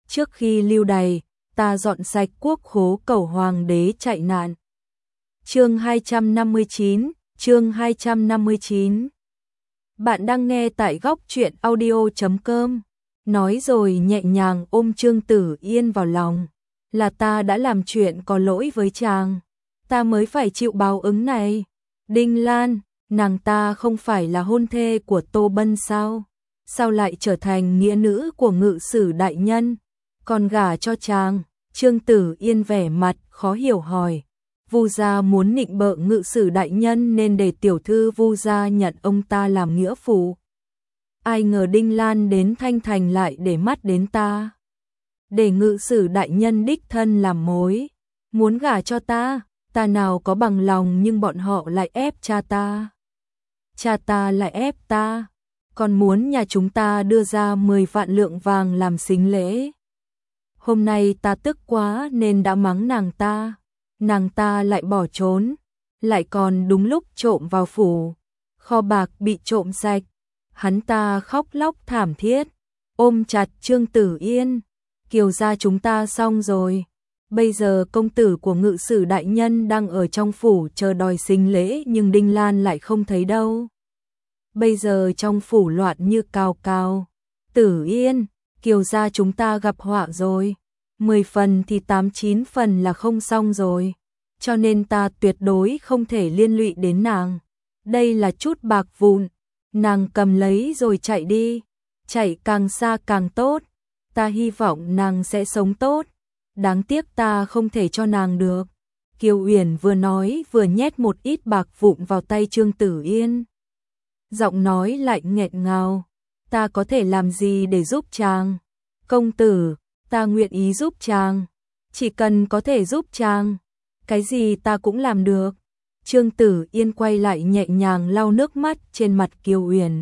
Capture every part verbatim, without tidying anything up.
trước khi lưu đày, ta dọn sạch quốc khố cầu hoàng đế chạy nạn. Chương hai trăm năm mươi chín, chương hai trăm năm mươi chín. Bạn đang nghe tại góc truyện audio chấm com. Nói rồi nhẹ nhàng ôm Trương Tử Yên vào lòng. Là ta đã làm chuyện có lỗi với chàng, ta mới phải chịu báo ứng này. Đinh Lan, nàng ta không phải là hôn thê của Tô Bân sao? Sao lại trở thành nghĩa nữ của ngự sử đại nhân, còn gả cho chàng? Trương Tử Yên vẻ mặt khó hiểu hỏi. Vu gia muốn nịnh bợ ngự sử đại nhân nên để tiểu thư Vu gia nhận ông ta làm nghĩa phụ. Ai ngờ Đinh Lan đến Thanh Thành lại để mắt đến ta, để ngự sử đại nhân đích thân làm mối, muốn gả cho ta. Ta nào có bằng lòng, nhưng bọn họ lại ép cha ta. Cha ta lại ép ta, còn muốn nhà chúng ta đưa ra mười vạn lượng vàng làm sính lễ. Hôm nay ta tức quá nên đã mắng nàng ta, nàng ta lại bỏ trốn, lại còn đúng lúc trộm vào phủ, kho bạc bị trộm sạch. Hắn ta khóc lóc thảm thiết, ôm chặt Trương Tử Yên. Kiều gia chúng ta xong rồi. Bây giờ công tử của ngự sử đại nhân đang ở trong phủ chờ đòi sính lễ, nhưng Đinh Lan lại không thấy đâu. Bây giờ trong phủ loạn như cào cào. Tử Yên, Kiều gia chúng ta gặp họa rồi. Mười phần thì tám chín phần là không xong rồi. Cho nên ta tuyệt đối không thể liên lụy đến nàng. Đây là chút bạc vụn, nàng cầm lấy rồi chạy đi. Chạy càng xa càng tốt. Ta hy vọng nàng sẽ sống tốt. Đáng tiếc ta không thể cho nàng được. Kiều Uyển vừa nói vừa nhét một ít bạc vụn vào tay Trương Tử Yên. Giọng nói lạnh nghẹn ngào. Ta có thể làm gì để giúp chàng? Công tử, ta nguyện ý giúp chàng. Chỉ cần có thể giúp chàng, cái gì ta cũng làm được. Trương Tử Yên quay lại nhẹ nhàng lau nước mắt trên mặt Kiều Uyển.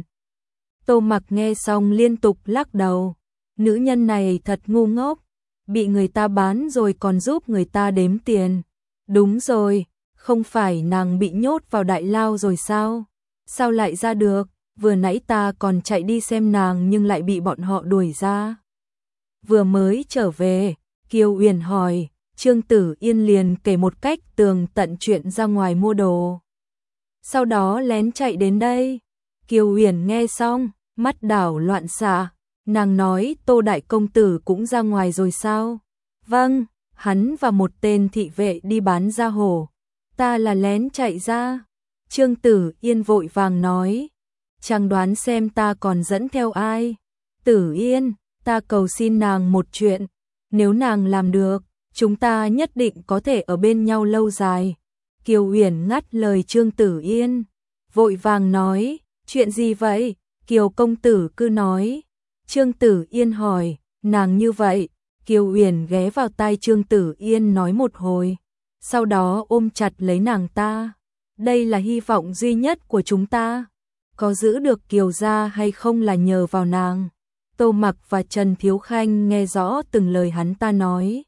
Tô Mặc nghe xong liên tục lắc đầu. Nữ nhân này thật ngu ngốc. Bị người ta bán rồi còn giúp người ta đếm tiền. Đúng rồi, không phải nàng bị nhốt vào đại lao rồi sao? Sao lại ra được? Vừa nãy ta còn chạy đi xem nàng nhưng lại bị bọn họ đuổi ra. Vừa mới trở về, Kiều Uyển hỏi, Trương Tử Yên liền kể một cách tường tận chuyện ra ngoài mua đồ. Sau đó lén chạy đến đây. Kiều Uyển nghe xong, mắt đảo loạn xạ. Nàng nói Tô đại công tử cũng ra ngoài rồi sao? Vâng, hắn và một tên thị vệ đi bán ra hồ. Ta là lén chạy ra. Trương Tử Yên vội vàng nói. Chàng đoán xem ta còn dẫn theo ai? Tử Yên, ta cầu xin nàng một chuyện. Nếu nàng làm được, chúng ta nhất định có thể ở bên nhau lâu dài. Kiều Uyển ngắt lời Trương Tử Yên, vội vàng nói. Chuyện gì vậy? Kiều công tử cứ nói. Trương Tử Yên hỏi, nàng như vậy. Kiều Uyển ghé vào tai Trương Tử Yên nói một hồi, sau đó ôm chặt lấy nàng ta. Đây là hy vọng duy nhất của chúng ta. Có giữ được Kiều gia hay không là nhờ vào nàng. Tô Mặc và Trần Thiếu Khanh nghe rõ từng lời hắn ta nói.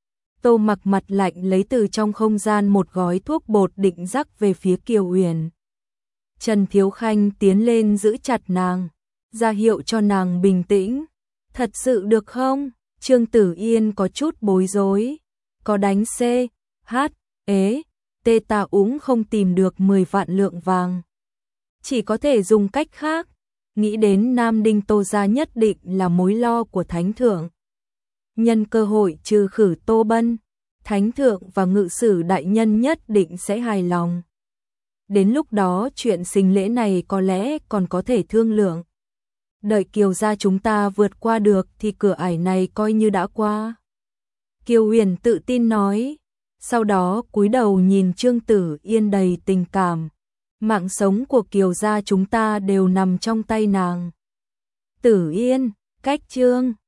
Tô Mặc mặt lạnh lấy từ trong không gian một gói thuốc bột định rắc về phía Kiều Uyển. Trần Thiếu Khanh tiến lên giữ chặt nàng, ra hiệu cho nàng bình tĩnh. Thật sự được không? Trương Tử Yên có chút bối rối. Có đánh C, H, ế, T ta cũng không tìm được mười vạn lượng vàng. Chỉ có thể dùng cách khác. Nghĩ đến Nam Đinh Tô gia nhất định là mối lo của Thánh Thượng. Nhân cơ hội trừ khử Tô Bân, Thánh Thượng và ngự sử đại nhân nhất định sẽ hài lòng. Đến lúc đó chuyện sính lễ này có lẽ còn có thể thương lượng. Đợi Kiều gia chúng ta vượt qua được thì cửa ải này coi như đã qua. Kiều Uyển tự tin nói, sau đó cúi đầu nhìn Trương Tử Yên đầy tình cảm. Mạng sống của Kiều gia chúng ta đều nằm trong tay nàng. Tử Yên, cách Trương